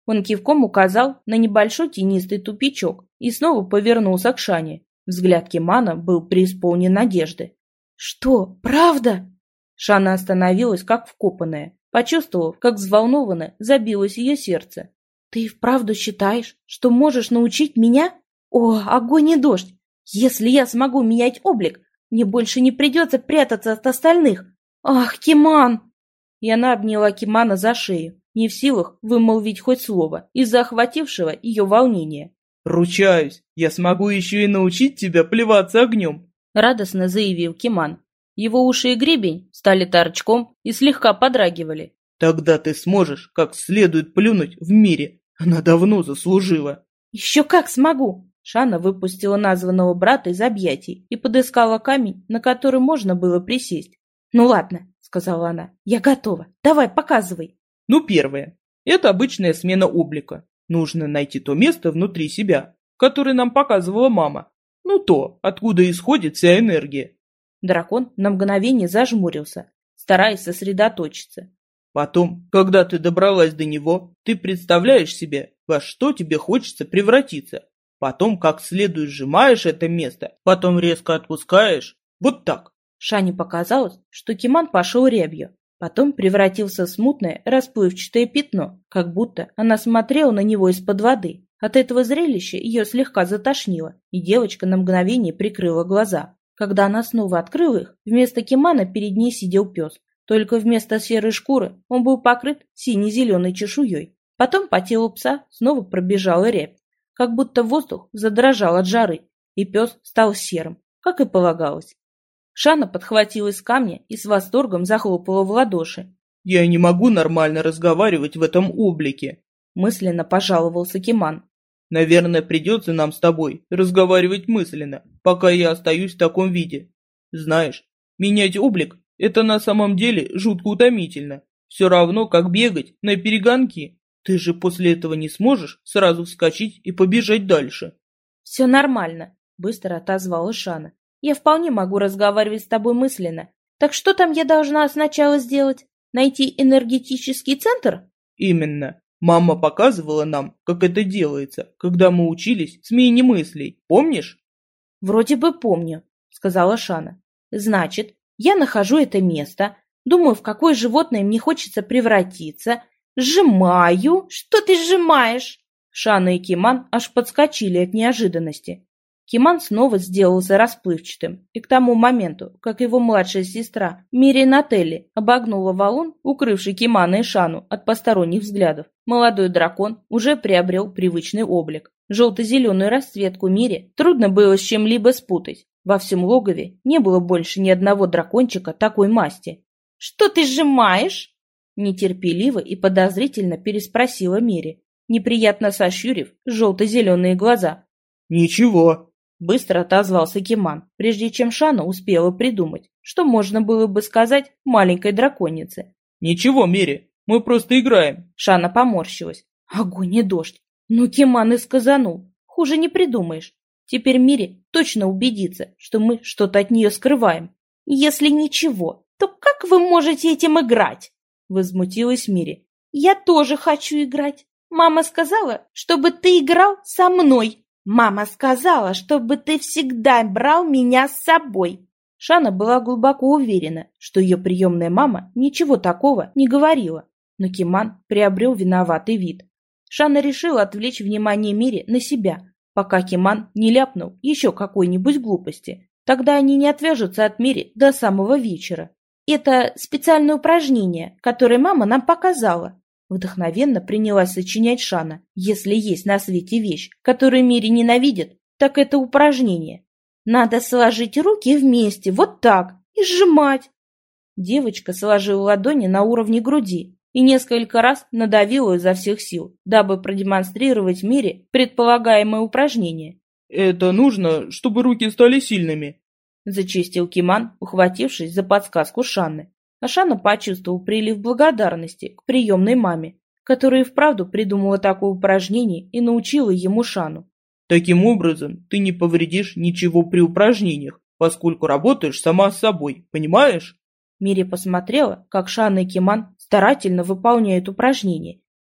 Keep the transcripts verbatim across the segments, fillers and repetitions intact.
Он кивком указал на небольшой тенистый тупичок и снова повернулся к Шане. Взгляд Кимана был преисполнен надежды. «Что, правда?» Шана остановилась, как вкопанная, почувствовав, как взволнованно забилось ее сердце. «Ты вправду считаешь, что можешь научить меня? О, огонь и дождь! Если я смогу менять облик, мне больше не придется прятаться от остальных! Ах, Киман!» И она обняла Кимана за шею, не в силах вымолвить хоть слово из-за охватившего ее волнения. «Ручаюсь, я смогу еще и научить тебя плеваться огнем!» — радостно заявил Киман. Его уши и гребень стали торчком и слегка подрагивали. «Тогда ты сможешь как следует плюнуть в мире. Она давно заслужила». «Еще как смогу!» Шана выпустила названного брата из объятий и подыскала камень, на который можно было присесть. «Ну ладно», — сказала она, — «я готова. Давай, показывай». Ну, первое. Это обычная смена облика. Нужно найти то место внутри себя, которое нам показывала мама. Ну, то, откуда исходит вся энергия. Дракон на мгновение зажмурился, стараясь сосредоточиться. Потом, когда ты добралась до него, ты представляешь себе, во что тебе хочется превратиться. Потом, как следует сжимаешь это место, потом резко отпускаешь. Вот так. Шане показалось, что Киман пошел рябью. Потом превратился в смутное, расплывчатое пятно, как будто она смотрела на него из-под воды. От этого зрелища ее слегка затошнило, и девочка на мгновение прикрыла глаза. Когда она снова открыла их, вместо Кимана перед ней сидел пес. Только вместо серой шкуры он был покрыт сине-зеленой чешуей. Потом по телу пса снова пробежала рябь, как будто воздух задрожал от жары, и пес стал серым, как и полагалось. Шана подхватилась с камня и с восторгом захлопала в ладоши. «Я не могу нормально разговаривать в этом облике», — мысленно пожаловался Киман. «Наверное, придется нам с тобой разговаривать мысленно, пока я остаюсь в таком виде. Знаешь, менять облик — это на самом деле жутко утомительно. Все равно, как бегать на перегонки. Ты же после этого не сможешь сразу вскочить и побежать дальше». «Все нормально», — быстро отозвалась Шана. «Я вполне могу разговаривать с тобой мысленно. Так что там я должна сначала сделать? Найти энергетический центр?» «Именно. Мама показывала нам, как это делается, когда мы учились смене мыслей. Помнишь?» «Вроде бы помню», — сказала Шана. «Значит, я нахожу это место, думаю, в какое животное мне хочется превратиться, сжимаю...» «Что ты сжимаешь?» Шана и Киман аж подскочили от неожиданности. Киман снова сделался расплывчатым, и к тому моменту, как его младшая сестра Мири Нателли обогнула валун, укрывший Кимана и Шану от посторонних взглядов, молодой дракон уже приобрел привычный облик. Желто-зеленую расцветку Мири трудно было с чем-либо спутать. Во всем логове не было больше ни одного дракончика такой масти. «Что ты сжимаешь?» Нетерпеливо и подозрительно переспросила Мири, неприятно сощурив желто-зеленые глаза. «Ничего», — быстро отозвался Киман, прежде чем Шана успела придумать, что можно было бы сказать маленькой драконице. «Ничего, Мири, мы просто играем». Шана поморщилась. Огонь и дождь. Ну, Киман и сказанул. Хуже не придумаешь. Теперь Мири точно убедится, что мы что-то от нее скрываем. «Если ничего, то как вы можете этим играть?» Возмутилась Мири. «Я тоже хочу играть. Мама сказала, чтобы ты играл со мной. Мама сказала, чтобы ты всегда брал меня с собой». Шана была глубоко уверена, что ее приемная мама ничего такого не говорила. Но Киман приобрел виноватый вид. Шана решила отвлечь внимание Мири на себя, пока Киман не ляпнул еще какой-нибудь глупости. Тогда они не отвяжутся от Мири до самого вечера. «Это специальное упражнение, которое мама нам показала», — вдохновенно принялась сочинять Шана. «Если есть на свете вещь, которую Мири ненавидит, так это упражнение. Надо сложить руки вместе, вот так, и сжимать». Девочка сложила ладони на уровне груди и несколько раз надавила изо всех сил, дабы продемонстрировать Мире предполагаемое упражнение. «Это нужно, чтобы руки стали сильными», — зачистил Киман, ухватившись за подсказку Шанны. А Шана почувствовал прилив благодарности к приемной маме, которая и вправду придумала такое упражнение и научила ему Шану. «Таким образом, ты не повредишь ничего при упражнениях, поскольку работаешь сама с собой, понимаешь?» Мири посмотрела, как Шана и Киман старательно выполняют упражнение,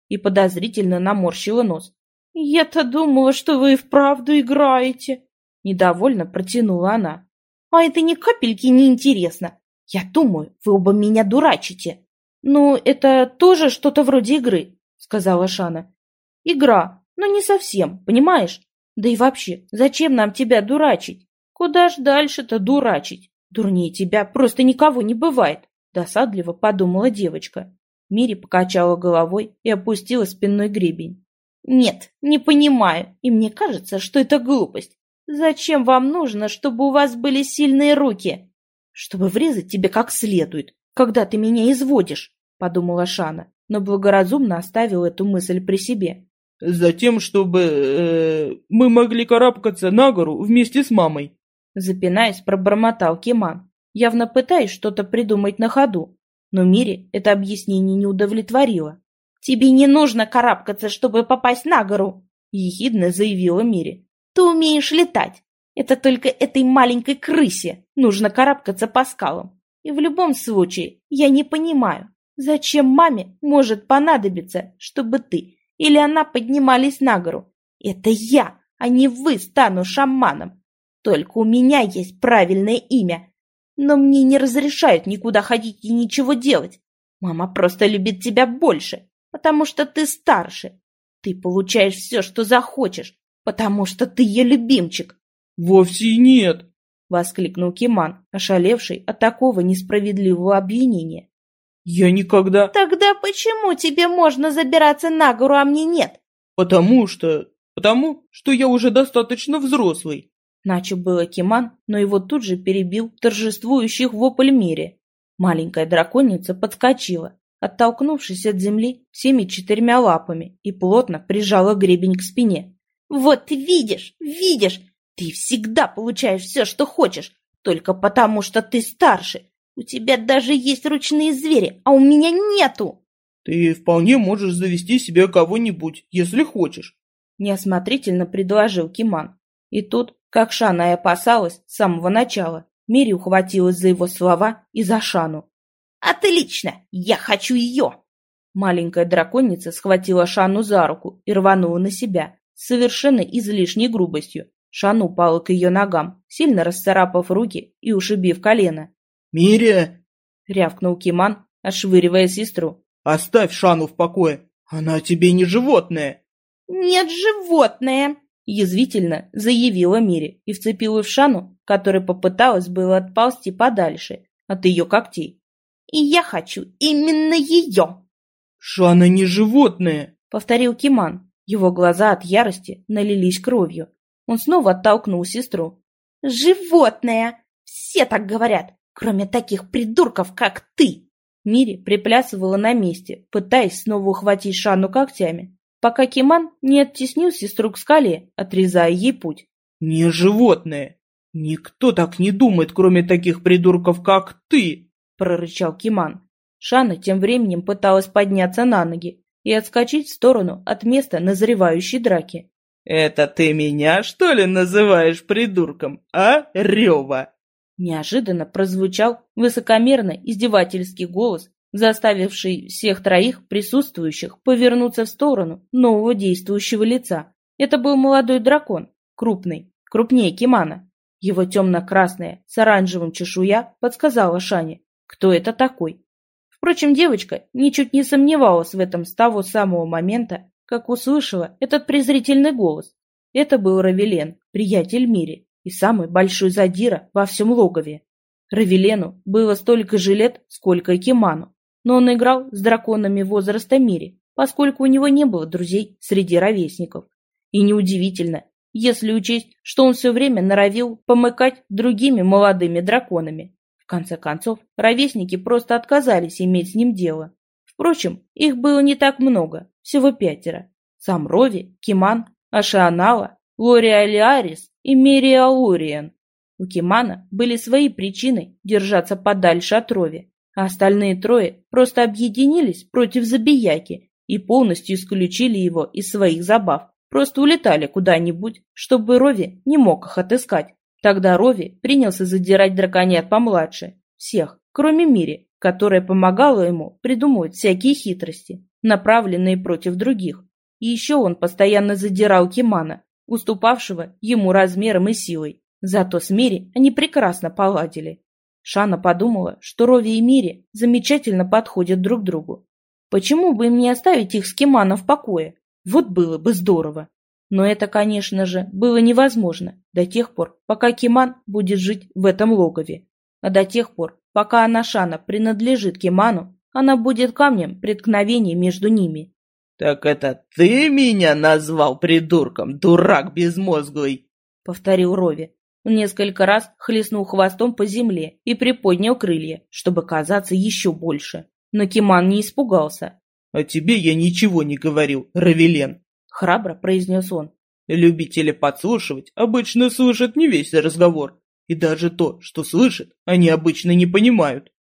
и подозрительно наморщила нос. «Я-то думала, что вы и вправду играете!» Недовольно протянула она. «А это ни капельки не интересно. Я думаю, вы оба меня дурачите». «Ну, это тоже что-то вроде игры», — сказала Шана. «Игра, но не совсем, понимаешь? Да и вообще, зачем нам тебя дурачить? Куда ж дальше-то дурачить? Дурнее тебя просто никого не бывает», — досадливо подумала девочка. Мири покачала головой и опустила спинной гребень. «Нет, не понимаю, и мне кажется, что это глупость. Зачем вам нужно, чтобы у вас были сильные руки? Чтобы врезать тебе как следует, когда ты меня изводишь», — подумала Шана, но благоразумно оставила эту мысль при себе. «Затем, чтобы э, мы могли карабкаться на гору вместе с мамой», — запинаясь, пробормотал Киман, явно пытаясь что-то придумать на ходу. Но Мири это объяснение не удовлетворило. «Тебе не нужно карабкаться, чтобы попасть на гору», — ехидно заявила Мири. «Ты умеешь летать. Это только этой маленькой крысе нужно карабкаться по скалам. И в любом случае, я не понимаю, зачем маме может понадобиться, чтобы ты или она поднимались на гору. Это я, а не вы, стану шаманом. Только у меня есть правильное имя. Но мне не разрешают никуда ходить и ничего делать. Мама просто любит тебя больше, потому что ты старше. Ты получаешь все, что захочешь, потому что ты ее любимчик». «Вовсе нет!» — воскликнул Киман, ошалевший от такого несправедливого обвинения. «Я никогда...» «Тогда почему тебе можно забираться на гору, а мне нет?» «Потому что... потому что я уже достаточно взрослый». Начал было Киман, но его тут же перебил торжествующих вопль Мири. Маленькая драконица подскочила, оттолкнувшись от земли всеми четырьмя лапами, и плотно прижала гребень к спине. «Вот видишь, видишь, ты всегда получаешь все, что хочешь, только потому что ты старше. У тебя даже есть ручные звери, а у меня нету!» «Ты вполне можешь завести себе кого-нибудь, если хочешь», — неосмотрительно предложил Киман. И тут, как Шана и опасалась с самого начала, Мири ухватилась за его слова и за Шану. «Отлично! Я хочу ее!» Маленькая драконица схватила Шану за руку и рванула на себя, с совершенно излишней грубостью. Шана упала к ее ногам, сильно расцарапав руки и ушибив колено. «Мири!» — рявкнул Киман, отшвыривая сестру. «Оставь Шану в покое! Она тебе не животное!» «Нет, животное!» — язвительно заявила Мири и вцепилась в Шану, которая попыталась было отползти подальше от ее когтей. «И я хочу именно ее!» «Шана не животное!» — повторил Киман. Его глаза от ярости налились кровью. Он снова оттолкнул сестру. «Животное! Все так говорят, кроме таких придурков, как ты!» Мири приплясывала на месте, пытаясь снова ухватить Шану когтями, пока Киман не оттеснил сестру к скале, отрезая ей путь. «Не животное! Никто так не думает, кроме таких придурков, как ты!» — прорычал Киман. Шана тем временем пыталась подняться на ноги и отскочить в сторону от места назревающей драки. «Это ты меня, что ли, называешь придурком, а, Рева?» Неожиданно прозвучал высокомерно издевательский голос, заставивший всех троих присутствующих повернуться в сторону нового действующего лица. Это был молодой дракон, крупный, крупнее Кимана. Его темно-красная с оранжевым чешуя подсказала Шане, кто это такой. Впрочем, девочка ничуть не сомневалась в этом с того самого момента, как услышала этот презрительный голос. Это был Равелен, приятель Мири, и самый большой задира во всем логове. Равелену было столько же лет, сколько и Киману, но он играл с драконами возраста Мири, поскольку у него не было друзей среди ровесников. И неудивительно, если учесть, что он все время норовил помыкать другими молодыми драконами. В конце концов, ровесники просто отказались иметь с ним дело. Впрочем, их было не так много, всего пятеро. Сам Рови, Киман, Ашианала, Лориалиарис и Мериалуриен. У Кимана были свои причины держаться подальше от Рови, а остальные трое просто объединились против забияки и полностью исключили его из своих забав. Просто улетали куда-нибудь, чтобы Рови не мог их отыскать. Тогда Рови принялся задирать драконят помладше, всех, кроме Мири, которая помогала ему придумывать всякие хитрости. направленные против других. И еще он постоянно задирал Кимана, уступавшего ему размером и силой. Зато с Мири они прекрасно поладили. Шана подумала, что Рови и Мири замечательно подходят друг другу. Почему бы им не оставить их с Киманом в покое? Вот было бы здорово. Но это, конечно же, было невозможно до тех пор, пока Киман будет жить в этом логове. А до тех пор, пока Анашана принадлежит Киману, она будет камнем преткновения между ними. «Так это ты меня назвал придурком, дурак безмозглый?» — повторил Рови. Он несколько раз хлестнул хвостом по земле и приподнял крылья, чтобы казаться еще больше. Но Киман не испугался. «О тебе я ничего не говорил, Равелен», — храбро произнес он. «Любители подслушивать обычно слышат не весь разговор, и даже то, что слышат, они обычно не понимают».